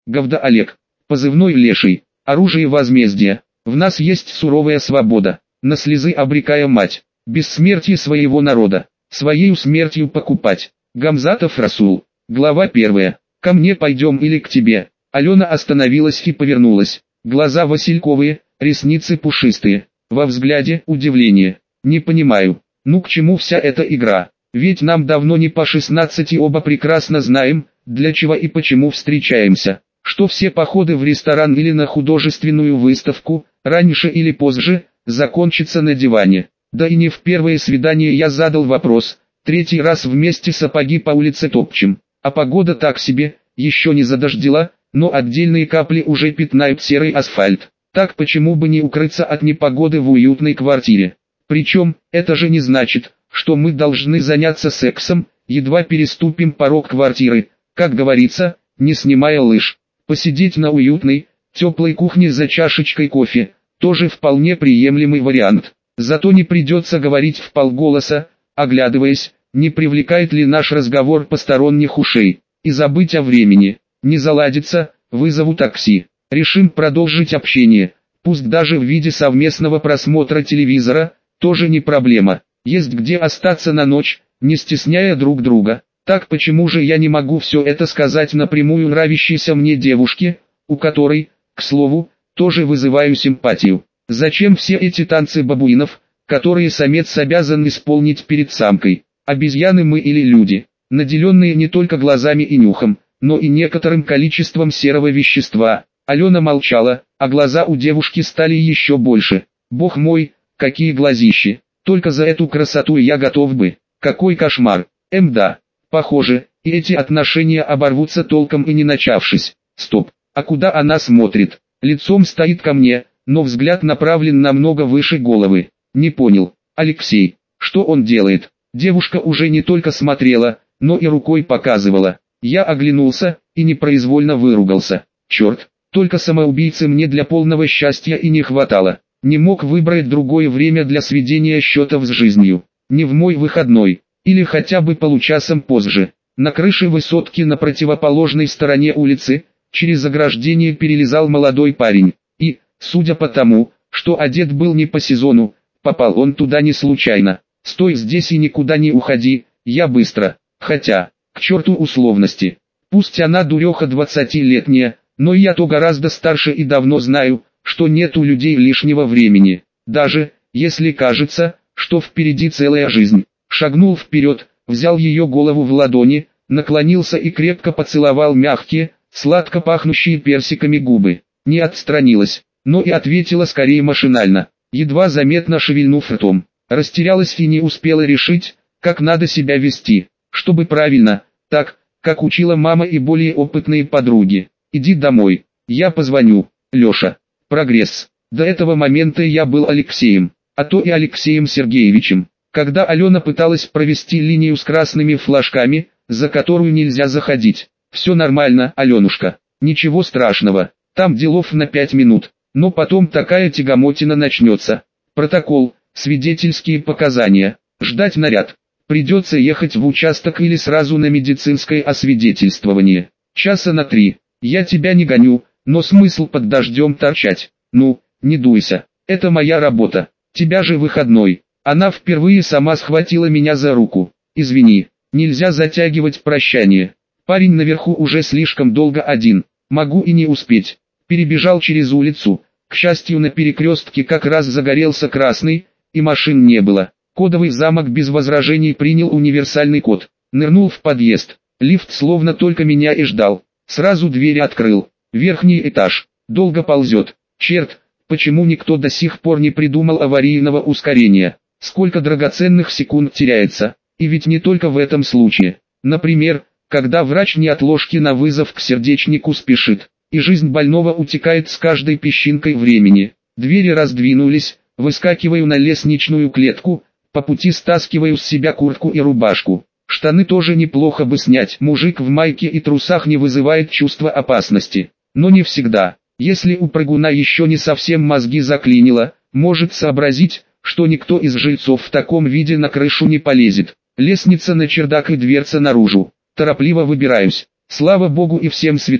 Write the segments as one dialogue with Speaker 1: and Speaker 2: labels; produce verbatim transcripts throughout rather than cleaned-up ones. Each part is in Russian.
Speaker 1: Говда Олег. Позывной Леший. Оружие возмездия. В нас есть суровая свобода. На слезы обрекая мать. Бессмертие своего народа. Своею смертью покупать. Гамзатов Расул. Глава первая. Ко мне пойдем или к тебе? Алена остановилась и повернулась. Глаза васильковые, ресницы пушистые. Во взгляде удивление. Не понимаю, ну к чему вся эта игра? Ведь нам давно не по шестнадцать и оба прекрасно знаем, для чего и почему встречаемся. Что все походы в ресторан или на художественную выставку, раньше или позже, закончатся на диване. Да и не в первое свидание я задал вопрос, третий раз вместе сапоги по улице топчем. А погода так себе, еще не задождила, но отдельные капли уже пятнают серый асфальт. Так почему бы не укрыться от непогоды в уютной квартире? Причем, это же не значит, что мы должны заняться сексом, едва переступим порог квартиры, как говорится, не снимая лыж. Посидеть на уютной, теплой кухне за чашечкой кофе, тоже вполне приемлемый вариант. Зато не придется говорить вполголоса, оглядываясь, не привлекает ли наш разговор посторонних ушей. И забыть о времени. Не заладится, вызову такси. Решим продолжить общение, пусть даже в виде совместного просмотра телевизора, тоже не проблема. Есть где остаться на ночь, не стесняя друг друга. Так почему же я не могу все это сказать напрямую нравящейся мне девушке, у которой, к слову, тоже вызываю симпатию? Зачем все эти танцы бабуинов, которые самец обязан исполнить перед самкой? Обезьяны мы или люди, наделенные не только глазами и нюхом, но и некоторым количеством серого вещества? Алена молчала, а глаза у девушки стали еще больше. Бог мой, какие глазищи! Только за эту красоту я готов бы. Какой кошмар! Эм да, похоже, и эти отношения оборвутся толком и не начавшись. Стоп, а куда она смотрит? Лицом стоит ко мне, но взгляд направлен намного выше головы. Не понял, Алексей, что он делает? Девушка уже не только смотрела, но и рукой показывала. Я оглянулся, и непроизвольно выругался. Черт, только самоубийцы мне для полного счастья и не хватало. Не мог выбрать другое время для сведения счетов с жизнью. Не в мой выходной, или хотя бы получасом позже. На крыше высотки на противоположной стороне улицы, через ограждение перелезал молодой парень. И, судя по тому, что одет был не по сезону, попал он туда не случайно. Стой здесь и никуда не уходи, я быстро. Хотя, к черту условности. Пусть она дуреха двадцатилетняя, но я-то гораздо старше и давно знаю, что нет у людей лишнего времени. Даже, если кажется, что впереди целая жизнь. Шагнул вперед, взял ее голову в ладони, наклонился и крепко поцеловал мягкие, сладко пахнущие персиками губы. Не отстранилась, но и ответила скорее машинально, едва заметно шевельнув ртом. Растерялась и не успела решить, как надо себя вести, чтобы правильно, так, как учила мама и более опытные подруги. Иди домой, я позвоню, Леша. Прогресс. До этого момента я был Алексеем, а то и Алексеем Сергеевичем. Когда Алена пыталась провести линию с красными флажками, за которую нельзя заходить. Все нормально, Аленушка, ничего страшного, там делов на пять минут, но потом такая тягомотина начнется. Протокол, свидетельские показания, ждать наряд. Придется ехать в участок или сразу на медицинское освидетельствование. Часа на три. Я тебя не гоню, но смысл под дождем торчать. Ну, не дуйся, это моя работа. Тебя же выходной. Она впервые сама схватила меня за руку. Извини, нельзя затягивать прощание. Парень наверху уже слишком долго один. Могу и не успеть. Перебежал через улицу. К счастью, на перекрестке как раз загорелся красный, и машин не было. Кодовый замок без возражений принял универсальный код. Нырнул в подъезд. Лифт словно только меня и ждал. Сразу двери открыл. Верхний этаж. Долго ползет. Черт, почему никто до сих пор не придумал аварийного ускорения? Сколько драгоценных секунд теряется. И ведь не только в этом случае. Например, когда врач неотложки на вызов к сердечнику спешит, и жизнь больного утекает с каждой песчинкой времени. Двери раздвинулись, выскакиваю на лестничную клетку, по пути стаскиваю с себя куртку и рубашку. Штаны тоже неплохо бы снять. Мужик в майке и трусах не вызывает чувства опасности. Но не всегда. Если у прыгуна еще не совсем мозги заклинило, может сообразить, что никто из жильцов в таком виде на крышу не полезет. Лестница на чердак и дверца наружу. Торопливо выбираюсь. Слава богу и всем святым,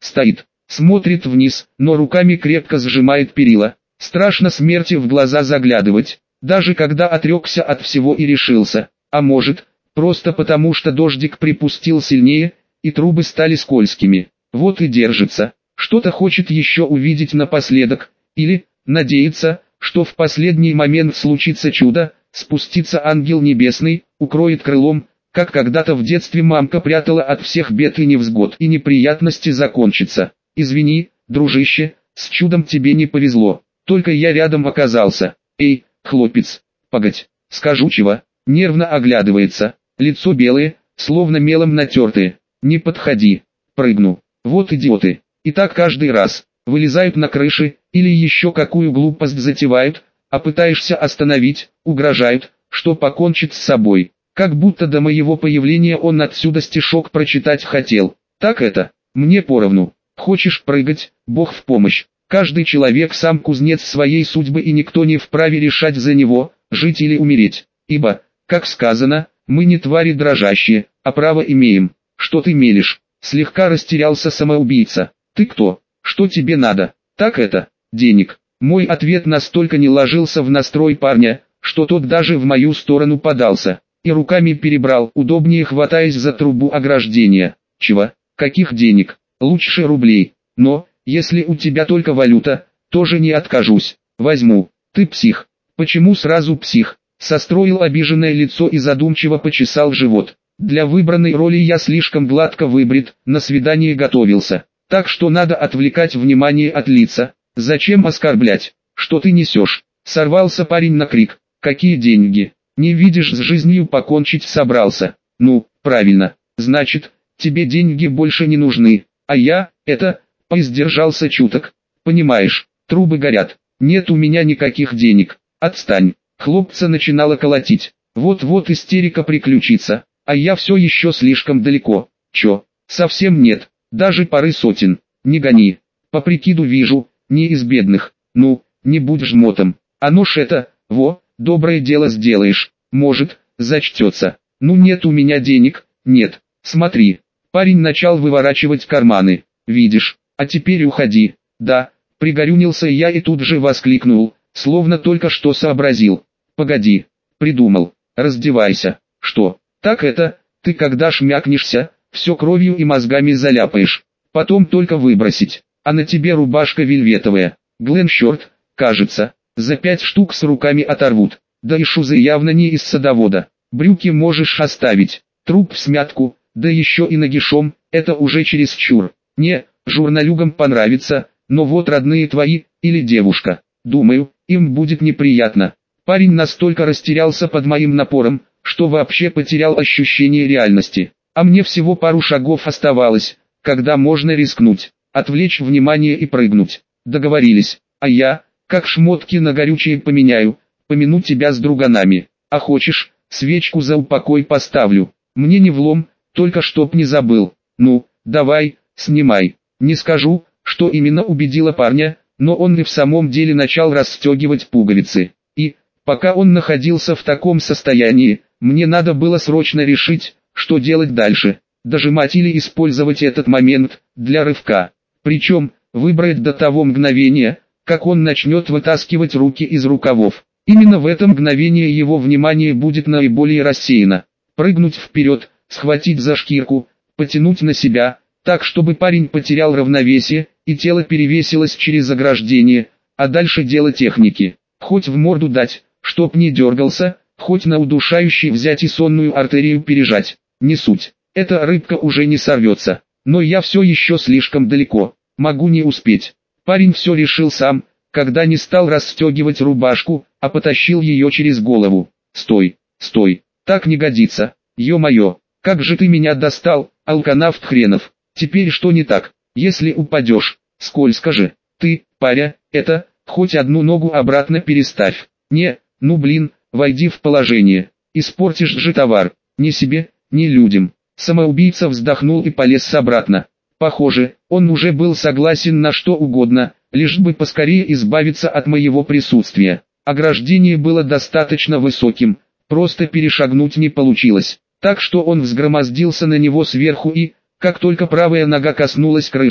Speaker 1: Стоит, смотрит вниз, но руками крепко сжимает перила. Страшно смерти в глаза заглядывать, даже когда отрекся от всего и решился. А может, просто потому что дождик припустил сильнее, и трубы стали скользкими. Вот и держится. Что-то хочет еще увидеть напоследок, или надеется, что в последний момент случится чудо, спустится ангел небесный, укроет крылом, как когда-то в детстве мамка прятала от всех бед и невзгод, и неприятности закончатся. Извини, дружище, с чудом тебе не повезло, только я рядом оказался. Эй, хлопец, погодь, скажу чего. Нервно оглядывается, лицо белое, словно мелом натертое. Не подходи, прыгну. Вот идиоты. И так каждый раз. Вылезают на крыши, или еще какую глупость затевают, а пытаешься остановить, угрожают, что покончит с собой. Как будто до моего появления он отсюда стишок прочитать хотел. Так это, мне поровну. Хочешь прыгать, Бог в помощь. Каждый человек сам кузнец своей судьбы, и никто не вправе решать за него, жить или умереть. Ибо, как сказано, мы не твари дрожащие, а право имеем. Что ты мелешь? Слегка растерялся самоубийца. Ты кто? Что тебе надо? Так это, денег. Мой ответ настолько не ложился в настрой парня, что тот даже в мою сторону подался и руками перебрал, удобнее хватаясь за трубу ограждения. Чего? Каких денег? Лучше рублей. Но, если у тебя только валюта, тоже не откажусь. Возьму. Ты псих. Почему сразу псих? Состроил обиженное лицо и задумчиво почесал живот. Для выбранной роли я слишком гладко выбрит, на свидание готовился. Так что надо отвлекать внимание от лица. Зачем оскорблять? Что ты несешь? Сорвался парень на крик. Какие деньги? Не видишь, с жизнью покончить собрался. Ну, правильно. Значит, тебе деньги больше не нужны. А я, это, поиздержался чуток. Понимаешь, трубы горят. Нет у меня никаких денег. Отстань. Хлопца начинало колотить. Вот-вот истерика приключится. А я все еще слишком далеко. Чё? Совсем нет. Даже пары сотен. Не гони. По прикиду вижу, не из бедных. Ну, не будь жмотом. А ну ж это, во, доброе дело сделаешь. Может, зачтется. Ну нет у меня денег, нет. Смотри. Парень начал выворачивать карманы. Видишь, а теперь уходи. Да, пригорюнился я и тут же воскликнул, словно только что сообразил. Погоди, придумал. Раздевайся. Что? Так это, ты когда шмякнешься, все кровью и мозгами заляпаешь. Потом только выбросить. А на тебе рубашка вельветовая. Глен Шорт, кажется, за пять штук с руками оторвут. Да и шузы явно не из садовода. Брюки можешь оставить. Труп в смятку, да еще и нагишом, это уже чересчур. Не, журналюгам понравится, но вот родные твои, или девушка. Думаю, им будет неприятно. Парень настолько растерялся под моим напором, что вообще потерял ощущение реальности. А мне всего пару шагов оставалось, когда можно рискнуть, отвлечь внимание и прыгнуть. Договорились, а я, как шмотки на горючее поменяю, помяну тебя с друганами. А хочешь, свечку за упокой поставлю. Мне не влом, только чтоб не забыл. Ну, давай, снимай. Не скажу, что именно убедило парня, но он и в самом деле начал расстегивать пуговицы. И, пока он находился в таком состоянии, мне надо было срочно решить, что делать дальше. Дожимать или использовать этот момент для рывка. Причем, выбрать до того мгновения, как он начнет вытаскивать руки из рукавов. Именно в это мгновение его внимание будет наиболее рассеяно. Прыгнуть вперед, схватить за шкирку, потянуть на себя, так чтобы парень потерял равновесие, и тело перевесилось через ограждение, а дальше дело техники. Хоть в морду дать, чтоб не дергался, хоть на удушающий взять и сонную артерию пережать. Не суть, эта рыбка уже не сорвется. Но я все еще слишком далеко, могу не успеть. Парень все решил сам, когда не стал расстегивать рубашку, а потащил ее через голову. Стой, стой, так не годится, ё-моё, как же ты меня достал, алканавт хренов. Теперь что не так, если упадешь, скользко же. Ты, паря, это, хоть одну ногу обратно переставь. Не, ну блин, войди в положение, испортишь же товар, ни себе, ни людям. Самоубийца вздохнул и полез обратно. Похоже, он уже был согласен на что угодно, лишь бы поскорее избавиться от моего присутствия. Ограждение было достаточно высоким, просто перешагнуть не получилось, так что он взгромоздился на него сверху и, как только правая нога коснулась крыши,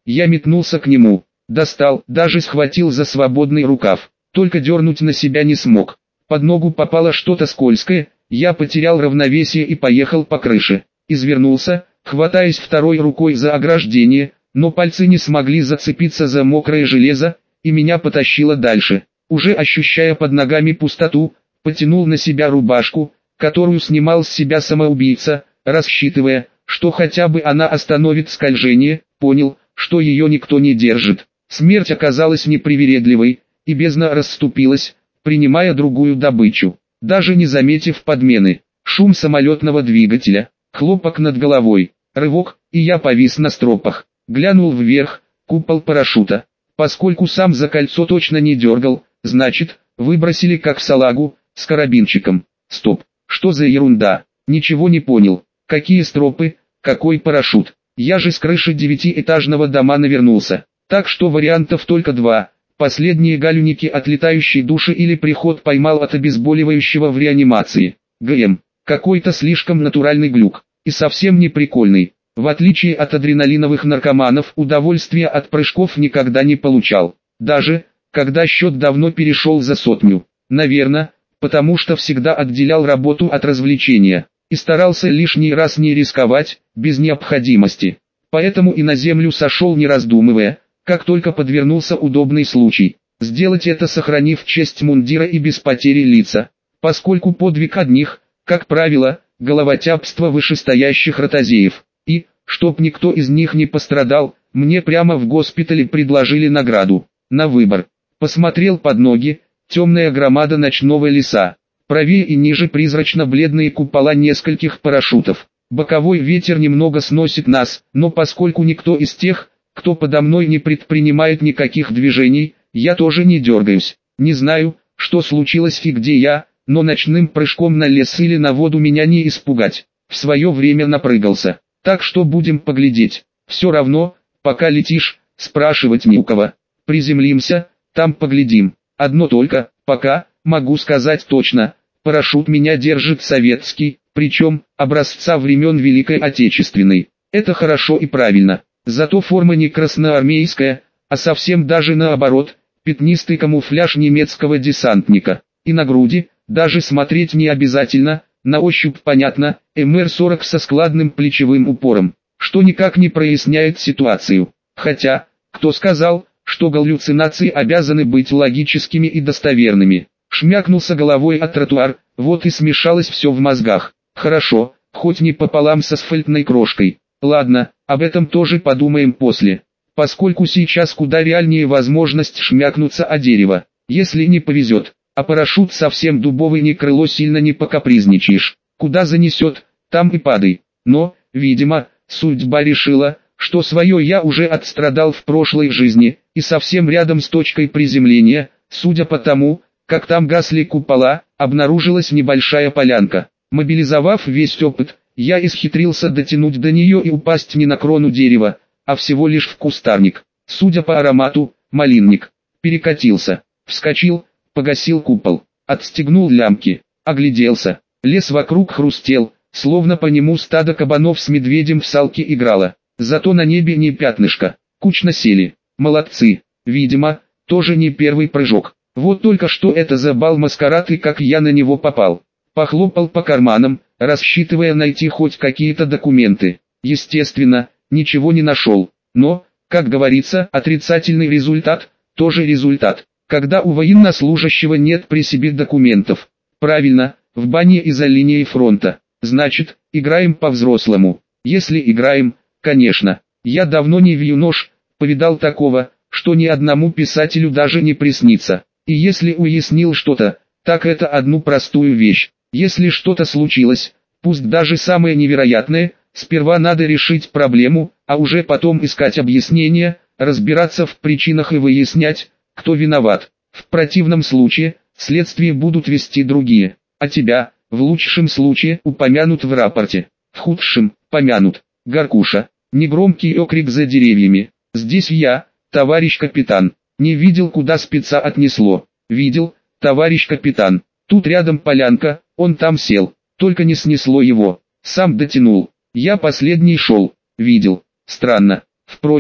Speaker 1: Я метнулся к нему, достал, даже схватил за свободный рукав, только дернуть на себя не смог. Под ногу попало что-то скользкое, я потерял равновесие и поехал по крыше. Извернулся, хватаясь второй рукой за ограждение, но пальцы не смогли зацепиться за мокрое железо, и меня потащило дальше. Уже ощущая под ногами пустоту, потянул на себя рубашку, которую снимал с себя самоубийца, рассчитывая, что хотя бы она остановит скольжение, понял, что ее никто не держит. Смерть оказалась непривередливой, и бездна расступилась, принимая другую добычу, даже не заметив подмены. Шум самолетного двигателя, хлопок над головой, рывок, и я повис на стропах. Глянул вверх, купол парашюта. Поскольку сам за кольцо точно не дергал, значит, выбросили как салагу, с карабинчиком. Стоп, что за ерунда? Ничего не понял. Какие стропы, какой парашют? Я же с крыши девятиэтажного дома навернулся. Так что вариантов только два. Последние галюники от летающей души или приход поймал от обезболивающего в реанимации. ГМ. Какой-то слишком натуральный глюк. И совсем не прикольный. В отличие от адреналиновых наркоманов, удовольствия от прыжков никогда не получал. Даже, когда счет давно перешел за сотню. Наверное, потому что всегда отделял работу от развлечения. И старался лишний раз не рисковать, без необходимости. Поэтому и на землю сошел не раздумывая, как только подвернулся удобный случай. Сделать это, сохранив честь мундира и без потери лица. Поскольку подвиг одних, как правило, головотяпство вышестоящих ротозеев. И, чтоб никто из них не пострадал, мне прямо в госпитале предложили награду. На выбор. Посмотрел под ноги, темная громада ночного леса. Правее и ниже призрачно-бледные купола нескольких парашютов. Боковой ветер немного сносит нас, но поскольку никто из тех, кто подо мной не предпринимает никаких движений, я тоже не дергаюсь. Не знаю, что случилось и где я, но ночным прыжком на лес или на воду меня не испугать. В свое время напрыгался. Так что будем поглядеть. Все равно, пока летишь, спрашивать не у кого. Приземлимся, там поглядим. Одно только, пока, могу сказать точно, парашют меня держит советский, причем, образца времен Великой Отечественной. Это хорошо и правильно. Зато форма не красноармейская, а совсем даже наоборот, пятнистый камуфляж немецкого десантника. И на груди, даже смотреть не обязательно, на ощупь понятно, эм эр сорок со складным плечевым упором, что никак не проясняет ситуацию. Хотя, кто сказал, что галлюцинации обязаны быть логическими и достоверными? Шмякнулся головой о тротуар, вот и смешалось все в мозгах. Хорошо, хоть не пополам с асфальтной крошкой. Ладно, об этом тоже подумаем после. Поскольку сейчас куда реальнее возможность шмякнуться о дерево, если не повезет. А парашют совсем дубовый, не крыло, сильно не покапризничаешь. Куда занесет, там и падай. Но, видимо, судьба решила, что свое я уже отстрадал в прошлой жизни, и совсем рядом с точкой приземления, судя по тому, как там гасли купола, обнаружилась небольшая полянка. Мобилизовав весь опыт, я исхитрился дотянуть до нее и упасть не на крону дерева, а всего лишь в кустарник. Судя по аромату, малинник. Перекатился, вскочил, погасил купол, отстегнул лямки, огляделся. Лес вокруг хрустел, словно по нему стадо кабанов с медведем в салке играло. Зато на небе не пятнышко, кучно сели. Молодцы, видимо, тоже не первый прыжок. Вот только что это за бал-маскарад и как я на него попал. Похлопал по карманам, рассчитывая найти хоть какие-то документы. Естественно, ничего не нашел. Но, как говорится, отрицательный результат – тоже результат. Когда у военнослужащего нет при себе документов. Правильно, в бане и за линией фронта. Значит, играем по-взрослому. Если играем, конечно. Я давно не вью нож, повидал такого, что ни одному писателю даже не приснится. И если уяснил что-то, так это одну простую вещь. Если что-то случилось, пусть даже самое невероятное, сперва надо решить проблему, а уже потом искать объяснения, разбираться в причинах и выяснять, кто виноват. В противном случае, следствие будут вести другие, а тебя, в лучшем случае, упомянут в рапорте, в худшем, помянут. Горкуша, негромкий окрик за деревьями. Здесь я, товарищ капитан. Не видел, куда спеца отнесло. Видел, товарищ капитан. Тут рядом полянка, он там сел. Только не снесло его. Сам дотянул. Я последний шел. Видел. Странно. Впрочем,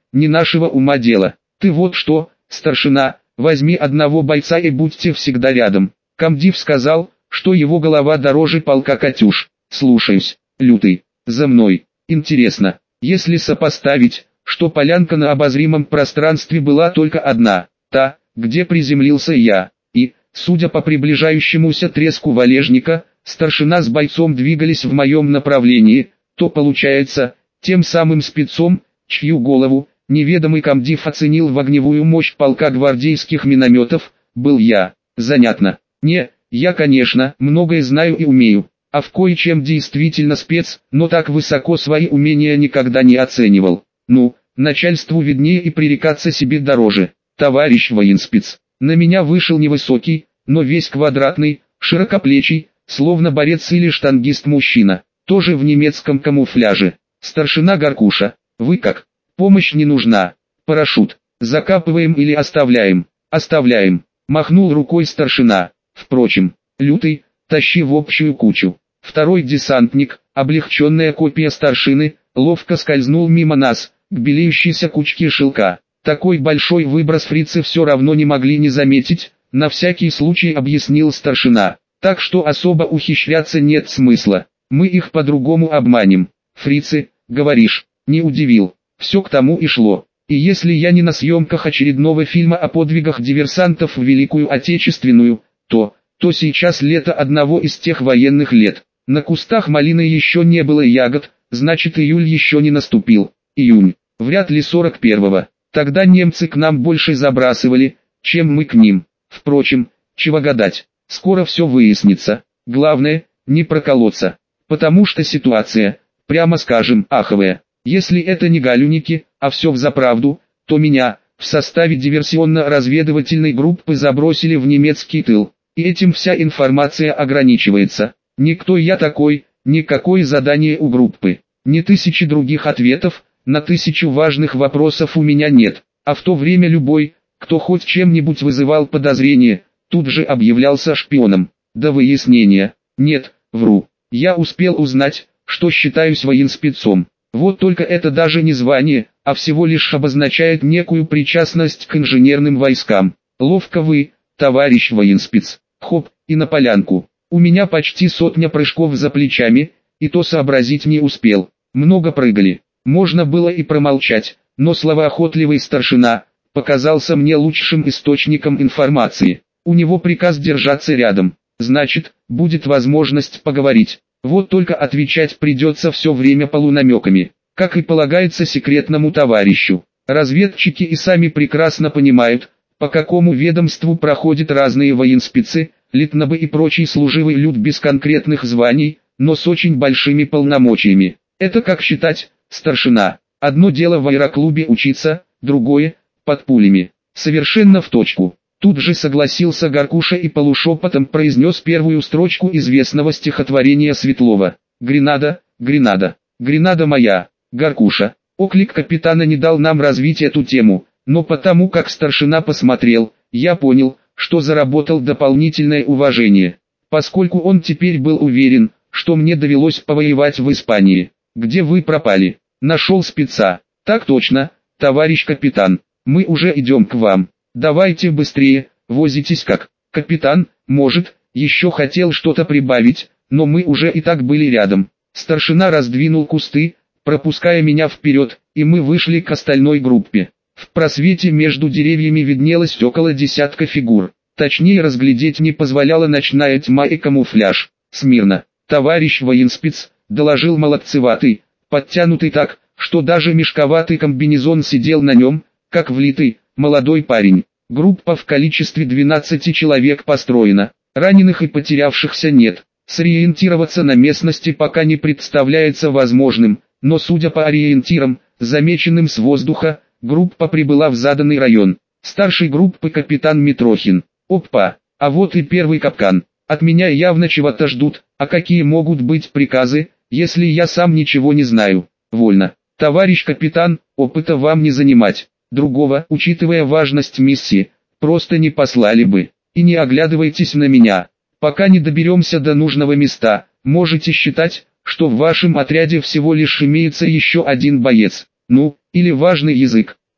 Speaker 1: не нашего ума дело. Ты вот что, старшина, возьми одного бойца и будьте всегда рядом. Комдив сказал, что его голова дороже полка Катюш. Слушаюсь, Лютый, за мной. Интересно, если сопоставить, что полянка на обозримом пространстве была только одна, та, где приземлился я, и, судя по приближающемуся треску валежника, старшина с бойцом двигались в моем направлении, то получается, тем самым спецом, чью голову, неведомый комдив оценил в огневую мощь полка гвардейских минометов, был я. Занятно. Не, я, конечно, многое знаю и умею, а в кое-чем действительно спец, но так высоко свои умения никогда не оценивал. Ну, начальству виднее и пререкаться себе дороже. Товарищ военспец, на меня вышел невысокий, но весь квадратный, широкоплечий, словно борец или штангист мужчина, тоже в немецком камуфляже. Старшина Горкуша, вы как? Помощь не нужна. Парашют. Закапываем или оставляем? Оставляем. Махнул рукой старшина. Впрочем, Лютый, тащи в общую кучу. Второй десантник, облегченная копия старшины, ловко скользнул мимо нас, к белеющейся кучке шелка. Такой большой выброс фрицы все равно не могли не заметить, на всякий случай объяснил старшина. Так что особо ухищряться нет смысла. Мы их по-другому обманем. Фрицы, говоришь, не удивил. Все к тому и шло. И если я не на съемках очередного фильма о подвигах диверсантов в Великую Отечественную, то, то сейчас лето одного из тех военных лет. На кустах малины еще не было ягод, значит июль еще не наступил. Июнь, вряд ли сорок первого. Тогда немцы к нам больше забрасывали, чем мы к ним. Впрочем, чего гадать, скоро все выяснится. Главное, не проколоться. Потому что ситуация, прямо скажем, аховая. Если это не галюники, а все взаправду, то меня, в составе диверсионно-разведывательной группы забросили в немецкий тыл. И этим вся информация ограничивается. Никто я такой, никакое задание у группы. Ни тысячи других ответов, на тысячу важных вопросов у меня нет. А в то время любой, кто хоть чем-нибудь вызывал подозрение, тут же объявлялся шпионом. До выяснения. Нет, вру. Я успел узнать, что считаюсь военспецом. Вот только это даже не звание, а всего лишь обозначает некую причастность к инженерным войскам. Ловко вы, товарищ военспец. Хоп, и на полянку. У меня почти сотня прыжков за плечами, и то сообразить не успел. Много прыгали. Можно было и промолчать, но словоохотливый старшина показался мне лучшим источником информации. У него приказ держаться рядом. Значит, будет возможность поговорить. Вот только отвечать придется все время полунамеками, как и полагается секретному товарищу. Разведчики и сами прекрасно понимают, по какому ведомству проходят разные военспецы, литнабы и прочий служивый люд без конкретных званий, но с очень большими полномочиями. Это как считать, старшина. Одно дело в аэроклубе учиться, другое – под пулями. Совершенно в точку. Тут же согласился Горкуша и полушепотом произнес первую строчку известного стихотворения Светлова. «Гренада, Гренада, Гренада моя, Горкуша». Оклик капитана не дал нам развить эту тему, но потому как старшина посмотрел, я понял, что заработал дополнительное уважение. Поскольку он теперь был уверен, что мне довелось повоевать в Испании. «Где вы пропали?» «Нашел спеца». «Так точно, товарищ капитан, мы уже идем к вам». «Давайте быстрее, возитесь как». Капитан, может, еще хотел что-то прибавить, но мы уже и так были рядом. Старшина раздвинул кусты, пропуская меня вперед, и мы вышли к остальной группе. В просвете между деревьями виднелось около десятка фигур. Точнее разглядеть не позволяла ночная тьма и камуфляж. «Смирно, товарищ военспец», — доложил молодцеватый, подтянутый так, что даже мешковатый комбинезон сидел на нем, как влитый, молодой парень. Группа в количестве двенадцати человек построена. Раненых и потерявшихся нет. Сориентироваться на местности пока не представляется возможным, но судя по ориентирам, замеченным с воздуха, группа прибыла в заданный район. Старший группы капитан Митрохин. Опа, а вот и первый капкан. От меня явно чего-то ждут, а какие могут быть приказы, если я сам ничего не знаю? Вольно. Товарищ капитан, опыта вам не занимать. Другого, учитывая важность миссии, просто не послали бы. И не оглядывайтесь на меня. Пока не доберемся до нужного места, можете считать, что в вашем отряде всего лишь имеется еще один боец. Ну, или важный язык.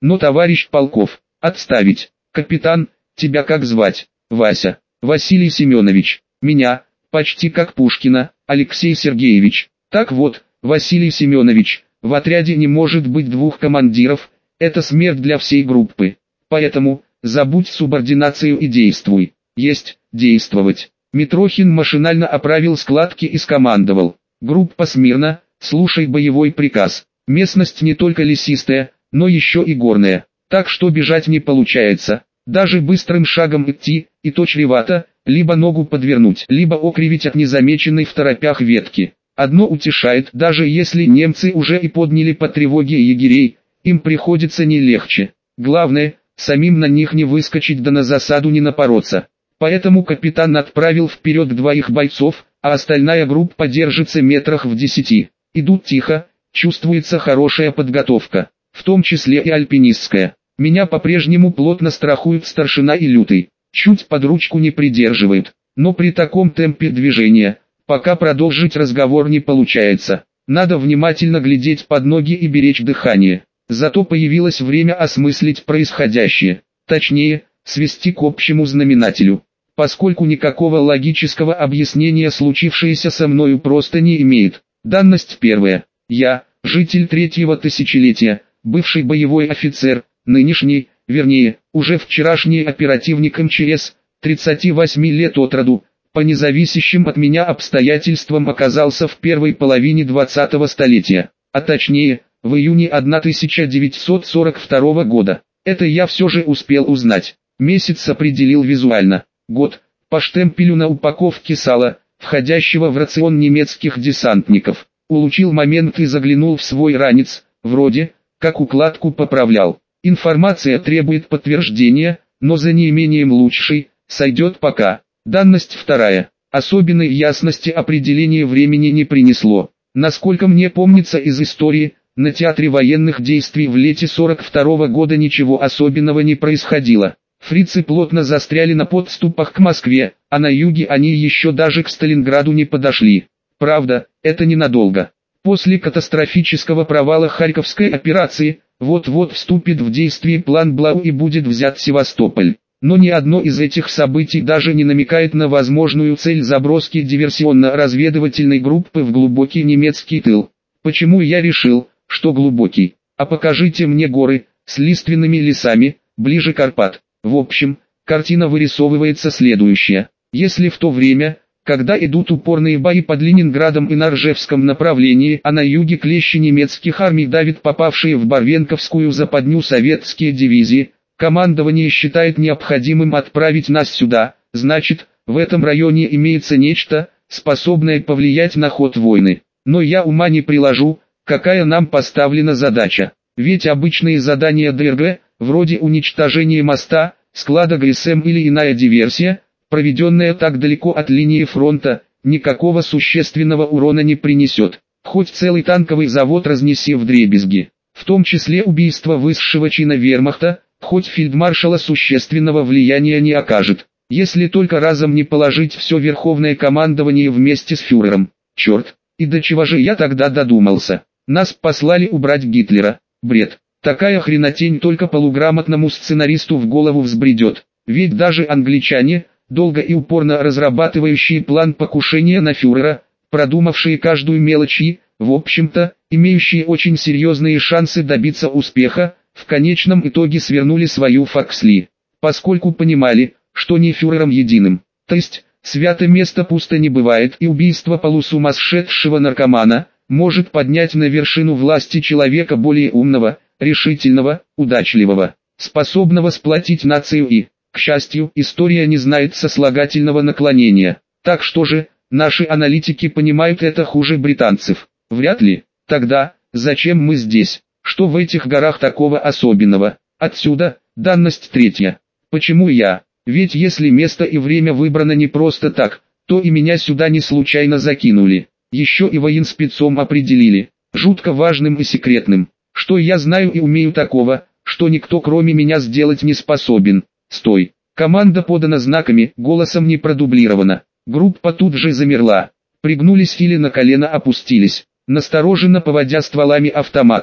Speaker 1: Но товарищ Полков, отставить. Капитан, тебя как звать? Вася. Василий Семенович. Меня, почти как Пушкина, Алексей Сергеевич. Так вот, Василий Семенович, в отряде не может быть двух командиров, это смерть для всей группы. Поэтому, забудь субординацию и действуй. Есть, действовать. Митрохин машинально оправил складки и скомандовал. Группа смирно, слушай боевой приказ. Местность не только лесистая, но еще и горная. Так что бежать не получается. Даже быстрым шагом идти, и то чревато, либо ногу подвернуть, либо окривить от незамеченной в торопях ветки. Одно утешает, даже если немцы уже и подняли по тревоге егерей, им приходится не легче. Главное, самим на них не выскочить да на засаду не напороться. Поэтому капитан отправил вперед двоих бойцов, а остальная группа держится метрах в десяти. Идут тихо, чувствуется хорошая подготовка, в том числе и альпинистская. Меня по-прежнему плотно страхуют старшина и лютый, чуть под ручку не придерживают, но при таком темпе движения, пока продолжить разговор не получается. Надо внимательно глядеть под ноги и беречь дыхание. Зато появилось время осмыслить происходящее, точнее, свести к общему знаменателю. Поскольку никакого логического объяснения случившееся со мною просто не имеет. Данность первая. Я, житель третьего тысячелетия, бывший боевой офицер, нынешний, вернее, уже вчерашний оперативник эм че эс, тридцати восьми лет от роду, по независящим от меня обстоятельствам оказался в первой половине двадцатого столетия, а точнее, в июне тысяча девятьсот сорок второго года. Это я все же успел узнать. Месяц определил визуально. Год, по штемпелю на упаковке сала, входящего в рацион немецких десантников. Улучил момент и заглянул в свой ранец, вроде, как укладку поправлял. Информация требует подтверждения, но за неимением лучшей, сойдет пока. Данность вторая. Особенной ясности определение времени не принесло. Насколько мне помнится из истории, на театре военных действий в лете сорок второго года ничего особенного не происходило. Фрицы плотно застряли на подступах к Москве, а на юге они еще даже к Сталинграду не подошли. Правда, это ненадолго. После катастрофического провала Харьковской операции, вот-вот вступит в действие план Блау и будет взят Севастополь. Но ни одно из этих событий даже не намекает на возможную цель заброски диверсионно-разведывательной группы в глубокий немецкий тыл. Почему я решил, что глубокий? А покажите мне горы, с лиственными лесами, ближе Карпат. В общем, картина вырисовывается следующая. Если в то время, когда идут упорные бои под Ленинградом и на Ржевском направлении, а на юге клещи немецких армий давят попавшие в Барвенковскую западню советские дивизии, командование считает необходимым отправить нас сюда, значит, в этом районе имеется нечто, способное повлиять на ход войны. Но я ума не приложу, какая нам поставлена задача. Ведь обычные задания дэ эр гэ, вроде уничтожения моста, склада гэ эс эм или иная диверсия, проведенная так далеко от линии фронта, никакого существенного урона не принесет. Хоть целый танковый завод разнеси вдребезги. В том числе убийство высшего чина вермахта, хоть фельдмаршала существенного влияния не окажет. Если только разом не положить все верховное командование вместе с фюрером. Черт, и до чего же я тогда додумался? Нас послали убрать Гитлера. Бред. Такая хренотень только полуграмотному сценаристу в голову взбредет. Ведь даже англичане, долго и упорно разрабатывающие план покушения на фюрера, продумавшие каждую мелочь и, в общем-то, имеющие очень серьезные шансы добиться успеха, в конечном итоге свернули свою факсли. Поскольку понимали, что не фюрером единым. То есть, свято место пусто не бывает, и убийство полусумасшедшего наркомана может поднять на вершину власти человека более умного, решительного, удачливого, способного сплотить нацию и, к счастью, история не знает сослагательного наклонения. Так что же, наши аналитики понимают это хуже британцев? Вряд ли. Тогда, зачем мы здесь? Что в этих горах такого особенного? Отсюда, данность третья. Почему я? Ведь если место и время выбрано не просто так, то и меня сюда не случайно закинули. Еще и военспецом определили, жутко важным и секретным. Что я знаю и умею такого, что никто кроме меня сделать не способен. Стой. Команда подана знаками, голосом не продублирована. Группа тут же замерла. Пригнулись или на колено опустились, настороженно поводя стволами автоматов.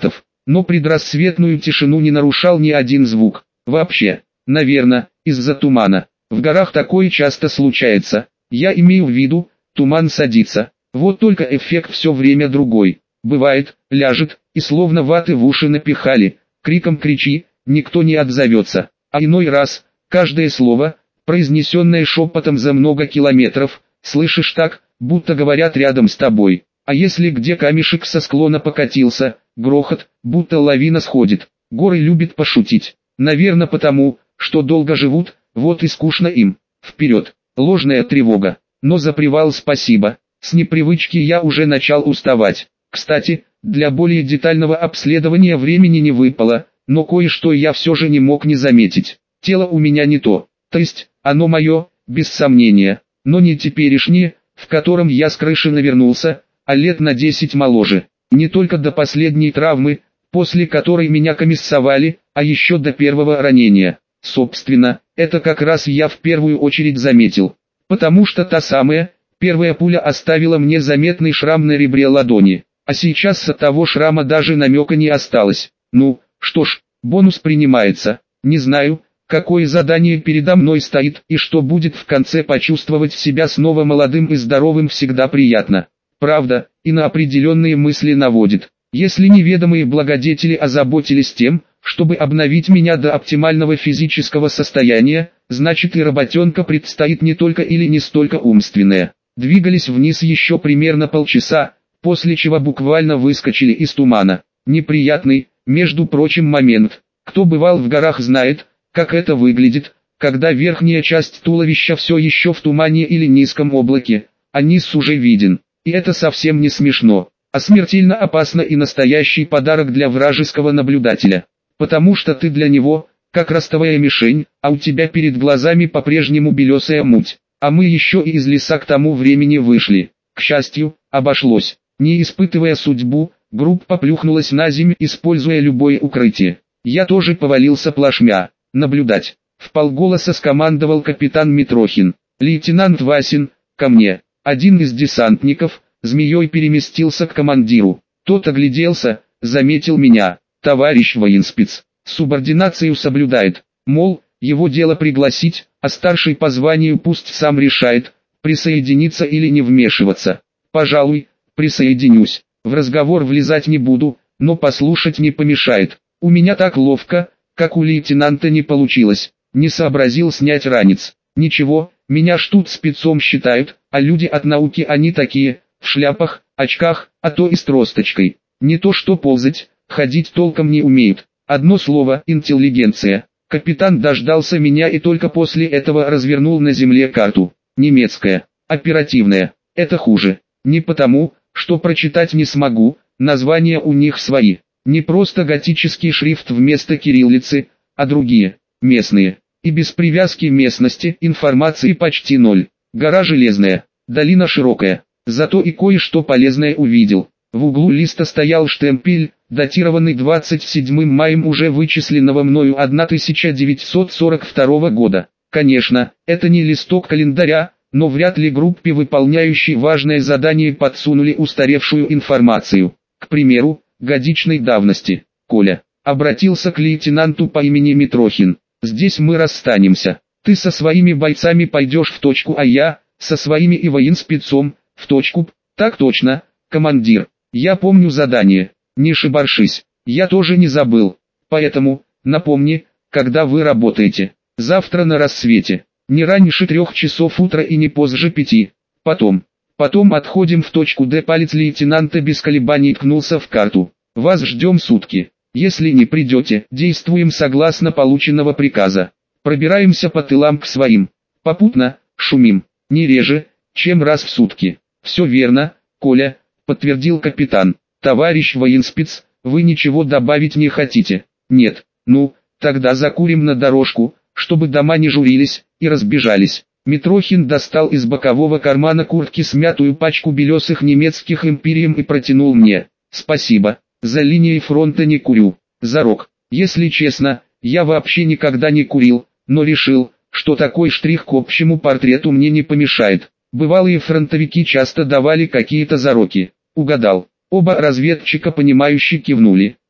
Speaker 1: но предрассветную тишину не нарушал ни один звук. Вообще, наверное, из-за тумана. В горах такое часто случается. Я имею в виду, туман садится. Вот только эффект все время другой. Бывает, ляжет, и словно ваты в уши напихали. Криком кричи, никто не отзовется. А иной раз, каждое слово, произнесенное шепотом за много километров, слышишь так, будто говорят рядом с тобой. А если где камешек со склона покатился, грохот, будто лавина сходит. Горы любят пошутить. Наверное потому, что долго живут, вот и скучно им. Вперед, ложная тревога. Но за привал спасибо. С непривычки я уже начал уставать. Кстати, для более детального обследования времени не выпало, но кое-что я все же не мог не заметить. Тело у меня не то, то есть, оно мое, без сомнения, но не теперешнее, в котором я с крыши навернулся, а лет на десять моложе. Не только до последней травмы, после которой меня комиссовали, а еще до первого ранения. Собственно, это как раз я в первую очередь заметил. Потому что та самая, первая пуля оставила мне заметный шрам на ребре ладони. А сейчас с того шрама даже намека не осталось. Ну, что ж, бонус принимается. Не знаю, какое задание передо мной стоит и что будет в конце. Почувствовать себя снова молодым и здоровым всегда приятно. Правда, и на определенные мысли наводит. Если неведомые благодетели озаботились тем, чтобы обновить меня до оптимального физического состояния, значит и работенка предстоит не только или не столько умственная. Двигались вниз еще примерно полчаса, после чего буквально выскочили из тумана. Неприятный, между прочим, момент. Кто бывал в горах, знает, как это выглядит, когда верхняя часть туловища все еще в тумане или низком облаке, а низ уже виден. И это совсем не смешно, а смертельно опасно и настоящий подарок для вражеского наблюдателя. Потому что ты для него, как ростовая мишень, а у тебя перед глазами по-прежнему белесая муть. А мы еще и из леса к тому времени вышли. К счастью, обошлось. Не испытывая судьбу, группа плюхнулась на землю, используя любое укрытие. Я тоже повалился плашмя. Наблюдать. Вполголоса скомандовал капитан Митрохин. Лейтенант Васин, ко мне. Один из десантников, змеей переместился к командиру. Тот огляделся, заметил меня. Товарищ военспец, субординацию соблюдает. Мол, его дело пригласить, а старший по званию пусть сам решает, присоединиться или не вмешиваться. Пожалуй, присоединюсь. В разговор влезать не буду, но послушать не помешает. У меня так ловко, как у лейтенанта не получилось. Не сообразил снять ранец. Ничего, меня ж тут спецом считают, а люди от науки они такие, в шляпах, очках, а то и с тросточкой. Не то что ползать, ходить толком не умеют. Одно слово – интеллигенция. Капитан дождался меня и только после этого развернул на земле карту. Немецкая, оперативная. Это хуже. Не потому, что прочитать не смогу, названия у них свои. Не просто готический шрифт вместо кириллицы, а другие, местные. И без привязки местности информации почти ноль. Гора железная, долина широкая. Зато и кое-что полезное увидел. В углу листа стоял штемпель, датированный двадцать седьмым маем уже вычисленного мною тысяча девятьсот сорок второго года. Конечно, это не листок календаря, но вряд ли группе, выполняющей важное задание, подсунули устаревшую информацию. К примеру, годичной давности. Коля обратился к лейтенанту по имени Митрохин. Здесь мы расстанемся. Ты со своими бойцами пойдешь в точку, а я, со своими и военспецом, в точку. Так точно, командир. Я помню задание. Не шибаршись. Я тоже не забыл. Поэтому, напомни, когда вы работаете. Завтра на рассвете. Не раньше трех часов утра и не позже пяти. Потом. Потом отходим в точку Д. Палец лейтенанта без колебаний ткнулся в карту. Вас ждем сутки. Если не придете, действуем согласно полученного приказа. Пробираемся по тылам к своим. Попутно, шумим. Не реже, чем раз в сутки. Все верно, Коля, подтвердил капитан. Товарищ военспец, вы ничего добавить не хотите? Нет. Ну, тогда закурим на дорожку, чтобы дома не журились и разбежались. Митрохин достал из бокового кармана куртки смятую пачку белесых немецких империем и протянул мне. Спасибо, за линией фронта не курю. Зарок. Если честно, я вообще никогда не курил, но решил, что такой штрих к общему портрету мне не помешает. Бывалые фронтовики часто давали какие-то зароки. Угадал. Оба разведчика понимающе кивнули.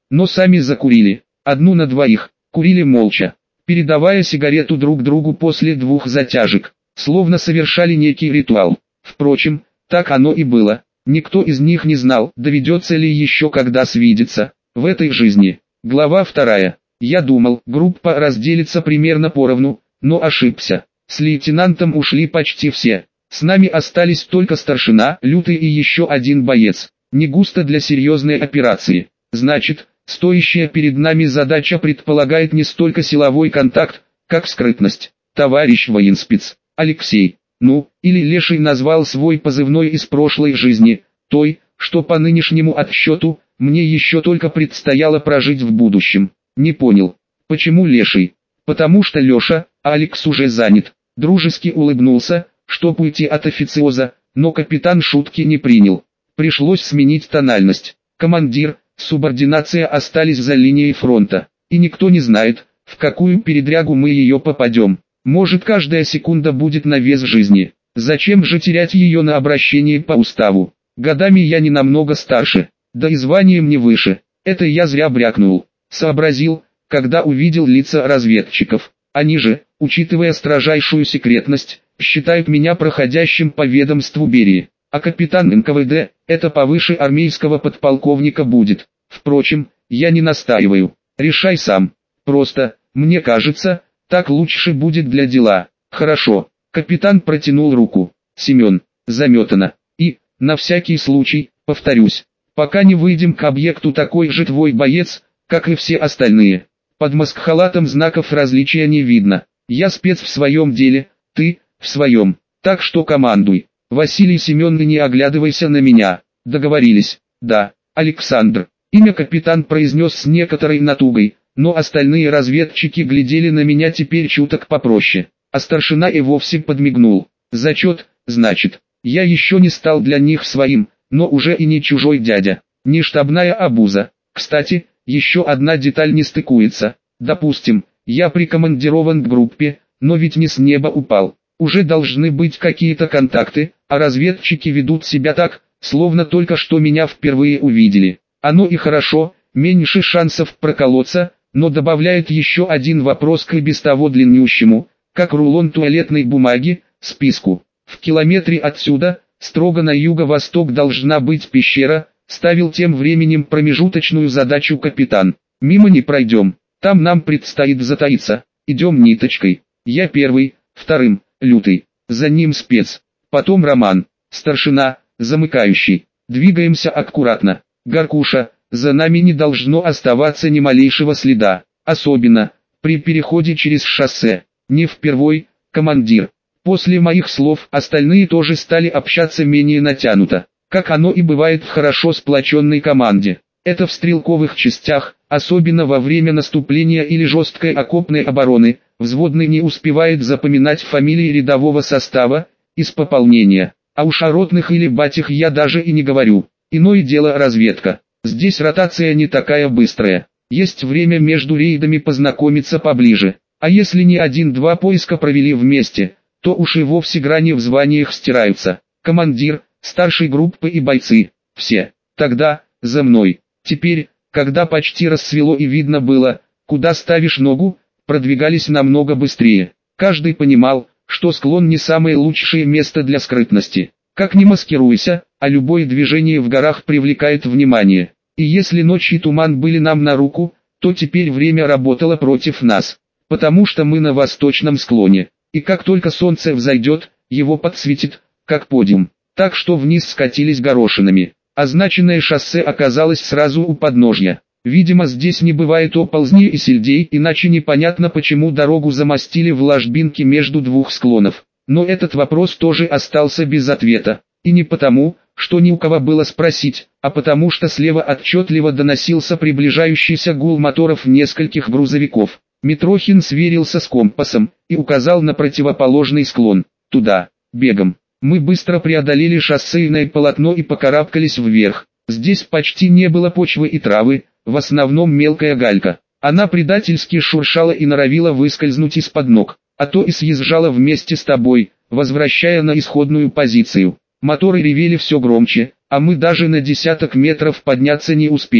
Speaker 1: но сами закурили. Одну на двоих, курили молча, передавая сигарету друг другу после двух затяжек, словно совершали некий ритуал. Впрочем, так оно и было. Никто из них не знал, доведется ли еще когда свидеться в этой жизни. Глава вторая. Я думал, группа разделится примерно поровну, но ошибся. С лейтенантом ушли почти все. С нами остались только старшина, Лютый и еще один боец. Не густо для серьезной операции. Значит, стоящая перед нами задача предполагает не столько силовой контакт, как скрытность. Товарищ военспец, Алексей, ну, или Леший назвал свой позывной из прошлой жизни, той, что по нынешнему отсчету, мне еще только предстояло прожить в будущем. Не понял, почему Леший? Потому что Леша, а Алекс уже занят. Дружески улыбнулся, чтоб уйти от официоза, но капитан шутки не принял. Пришлось сменить тональность. Командир, субординация остались за линией фронта. И никто не знает, в какую передрягу мы ее попадем. Может, каждая секунда будет на вес жизни. Зачем же терять ее на обращении по уставу? Годами я не намного старше, да и званием не выше. Это я зря брякнул. Сообразил, когда увидел лица разведчиков. Они же, учитывая строжайшую секретность, считают меня проходящим по ведомству Берии. А капитан эн ка вэ дэ, это повыше армейского подполковника будет. Впрочем, я не настаиваю. Решай сам. Просто, мне кажется, так лучше будет для дела. Хорошо. Капитан протянул руку. Семен, заметано. И, на всякий случай, повторюсь, пока не выйдем к объекту, такой же твой боец, как и все остальные. Под маскхалатом знаков различия не видно. Я спец в своем деле, ты, в своем. Так что командуй. Василий Семенович, не оглядывайся на меня. Договорились? Да, Александр. Имя капитан произнес с некоторой натугой, но остальные разведчики глядели на меня теперь чуток попроще. А старшина и вовсе подмигнул. Зачет, значит. Я еще не стал для них своим, но уже и не чужой дядя. Не штабная обуза. Кстати, еще одна деталь не стыкуется. Допустим, я прикомандирован к группе, но ведь не с неба упал. Уже должны быть какие-то контакты, а разведчики ведут себя так, словно только что меня впервые увидели. Оно и хорошо, меньше шансов проколоться, но добавляет еще один вопрос к и без того длиннющему, как рулон туалетной бумаги, списку. В километре отсюда, строго на юго-восток должна быть пещера, ставил тем временем промежуточную задачу капитан. Мимо не пройдем, там нам предстоит затаиться, идем ниточкой. Я первый, вторым, Лютый, за ним спец, потом Роман, старшина, замыкающий. Двигаемся аккуратно. Горкуша, за нами не должно оставаться ни малейшего следа, особенно при переходе через шоссе. Не впервой, командир. После моих слов остальные тоже стали общаться менее натянуто, как оно и бывает в хорошо сплоченной команде. Это в стрелковых частях, особенно во время наступления или жесткой окопной обороны, взводный не успевает запоминать фамилии рядового состава, из пополнения. А уж о ротных или батях я даже и не говорю. Иное дело разведка. Здесь ротация не такая быстрая. Есть время между рейдами познакомиться поближе. А если не один-два поиска провели вместе, то уж и вовсе грани в званиях стираются. Командир, старший группы и бойцы. Все. Тогда, за мной. Теперь, когда почти рассвело и видно было, куда ставишь ногу, продвигались намного быстрее. Каждый понимал, что склон не самое лучшее место для скрытности. Как ни маскируйся, а любое движение в горах привлекает внимание. И если ночь и туман были нам на руку, то теперь время работало против нас. Потому что мы на восточном склоне. И как только солнце взойдет, его подсветит, как подиум. Так что вниз скатились горошинами. Означенное шоссе оказалось сразу у подножья. Видимо, здесь не бывает оползней и сельдей, иначе непонятно, почему дорогу замостили в ложбинке между двух склонов. Но этот вопрос тоже остался без ответа. И не потому, что ни у кого было спросить, а потому что слева отчетливо доносился приближающийся гул моторов нескольких грузовиков. Митрохин сверился с компасом и указал на противоположный склон. Туда, бегом. Мы быстро преодолели шоссейное полотно и покарабкались вверх. Здесь почти не было почвы и травы, в основном мелкая галька. Она предательски шуршала и норовила выскользнуть из-под ног, а то и съезжала вместе с тобой, возвращая на исходную позицию. Моторы ревели все громче, а мы даже на десяток метров подняться не успели.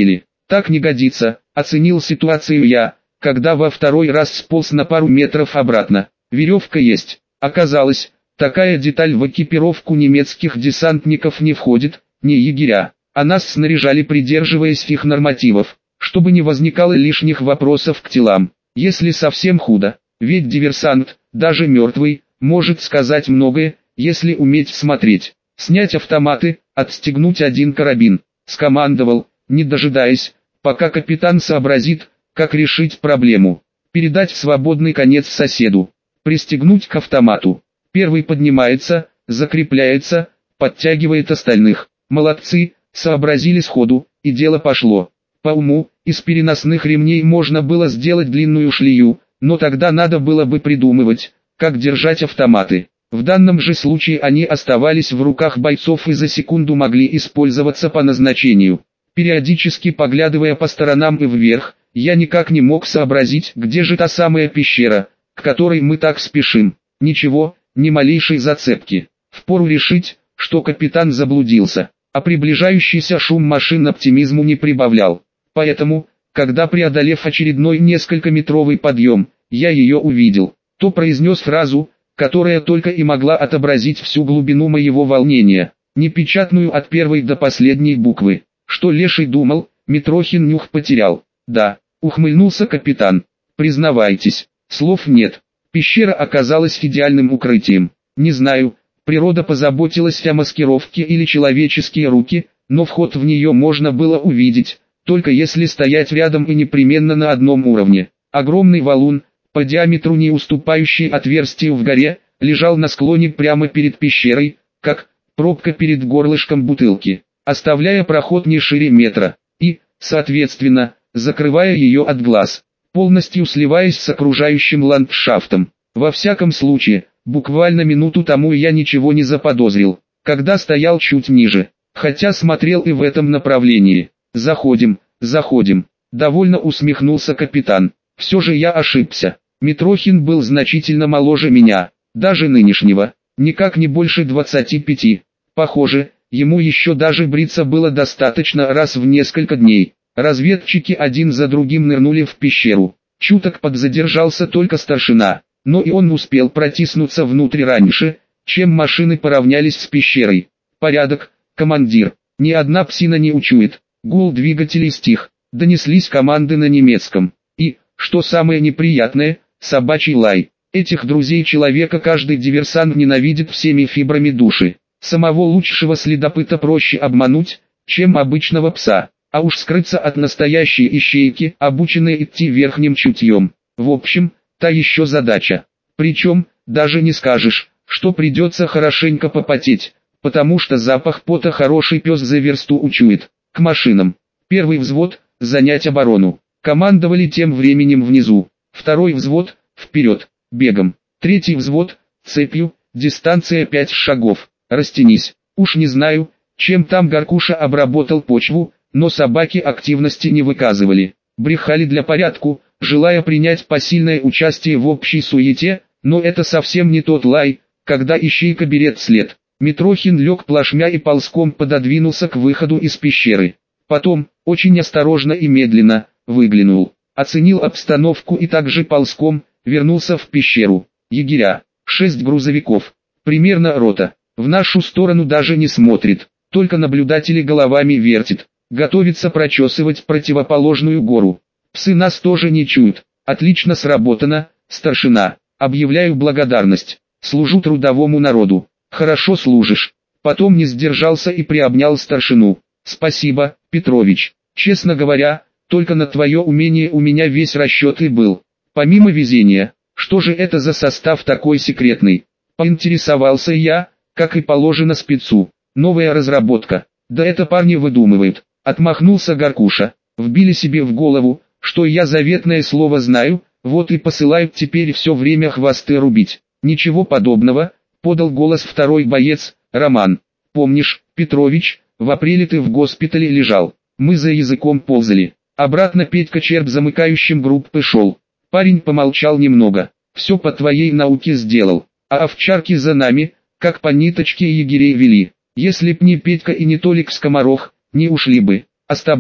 Speaker 1: Так не годится, оценил ситуацию я, когда во второй раз сполз на пару метров обратно. Веревка есть. Оказалось, такая деталь в экипировку немецких десантников не входит, не егеря. А нас снаряжали, придерживаясь их нормативов, чтобы не возникало лишних вопросов к телам. Если совсем худо, ведь диверсант, даже мертвый, может сказать многое, если уметь смотреть. Снять автоматы, отстегнуть один карабин. Скомандовал, не дожидаясь, пока капитан сообразит, как решить проблему. Передать свободный конец соседу. Пристегнуть к автомату. Первый поднимается, закрепляется, подтягивает остальных. Молодцы, сообразили сходу, и дело пошло. По уму, из переносных ремней можно было сделать длинную шлею, но тогда надо было бы придумывать, как держать автоматы. В данном же случае они оставались в руках бойцов и за секунду могли использоваться по назначению. Периодически поглядывая по сторонам и вверх, я никак не мог сообразить, где же та самая пещера, к которой мы так спешим. Ничего, ни малейшей зацепки. Впору решить, что капитан заблудился, а приближающийся шум машин оптимизму не прибавлял. Поэтому, когда, преодолев очередной несколькометровый подъем, я ее увидел, то произнес фразу, которая только и могла отобразить всю глубину моего волнения, непечатную от первой до последней буквы. Что леший думал, Митрохин нюх потерял. Да, ухмыльнулся капитан. Признавайтесь, слов нет. Пещера оказалась идеальным укрытием. Не знаю, природа позаботилась о маскировке или человеческие руки, но вход в нее можно было увидеть, только если стоять рядом и непременно на одном уровне. Огромный валун, по диаметру не уступающий отверстию в горе, лежал на склоне прямо перед пещерой, как пробка перед горлышком бутылки, оставляя проход не шире метра, и, соответственно, закрывая ее от глаз, полностью сливаясь с окружающим ландшафтом. Во всяком случае, буквально минуту тому я ничего не заподозрил, когда стоял чуть ниже, хотя смотрел и в этом направлении. «Заходим, заходим», — довольно усмехнулся капитан. Все же я ошибся. Митрохин был значительно моложе меня, даже нынешнего, никак не больше двадцати пяти. Похоже, ему еще даже бриться было достаточно раз в несколько дней. Разведчики один за другим нырнули в пещеру. Чуток подзадержался только старшина, но и он успел протиснуться внутрь раньше, чем машины поравнялись с пещерой. «Порядок, командир, ни одна псина не учует». Гул двигателей стих, донеслись команды на немецком. И, что самое неприятное, собачий лай. Этих друзей человека каждый диверсант ненавидит всеми фибрами души. Самого лучшего следопыта проще обмануть, чем обычного пса, а уж скрыться от настоящей ищейки, обученной идти верхним чутьем. В общем, та еще задача. Причем, даже не скажешь, что придется хорошенько попотеть, потому что запах пота хороший пес за версту учует. К машинам. Первый взвод – занять оборону. Командовали тем временем внизу. Второй взвод – вперед, бегом. Третий взвод – цепью, дистанция пять шагов. Растянись. Уж не знаю, чем там Горкуша обработал почву, но собаки активности не выказывали. Брехали для порядку, желая принять посильное участие в общей суете, но это совсем не тот лай, когда ищейка берет след. Митрохин лег плашмя и ползком пододвинулся к выходу из пещеры. Потом, очень осторожно и медленно, выглянул, оценил обстановку и также ползком вернулся в пещеру. Егеря, шесть грузовиков, примерно рота, в нашу сторону даже не смотрит, только наблюдатели головами вертит, готовится прочесывать противоположную гору. Псы нас тоже не чуют, отлично сработано, старшина, объявляю благодарность, служу трудовому народу. Хорошо служишь. Потом не сдержался и приобнял старшину. Спасибо, Петрович. Честно говоря, только на твое умение у меня весь расчет и был. Помимо везения, что же это за состав такой секретный? Поинтересовался я, как и положено спецу. Новая разработка. Да это парни выдумывают. Отмахнулся Горкуша. Вбили себе в голову, что я заветное слово знаю, вот и посылают теперь все время хвосты рубить. Ничего подобного. Подал голос второй боец, Роман. Помнишь, Петрович, в апреле ты в госпитале лежал. Мы за языком ползали. Обратно Петька Черп замыкающим группы шел. Парень помолчал немного. Все по твоей науке сделал. А овчарки за нами, как по ниточке егерей вели. Если б не Петька и не Толик Скоморох, не ушли бы. А с тобой,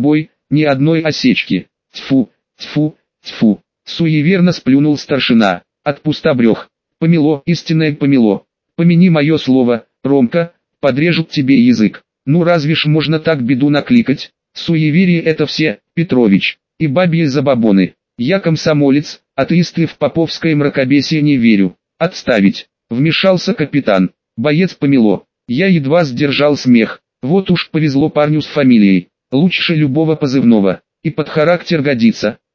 Speaker 1: ни одной осечки. Тьфу, тьфу, тьфу. Суеверно сплюнул старшина. От пустобрех. Помело, истинное помело. Помяни мое слово, Ромка, подрежут тебе язык. Ну разве ж можно так беду накликать? Суеверие это все, Петрович, и бабьи забабоны. Я комсомолец, атеисты в поповское мракобесие не верю. Отставить. Вмешался капитан. Боец помело. Я едва сдержал смех. Вот уж повезло парню с фамилией. Лучше любого позывного. И под характер годится.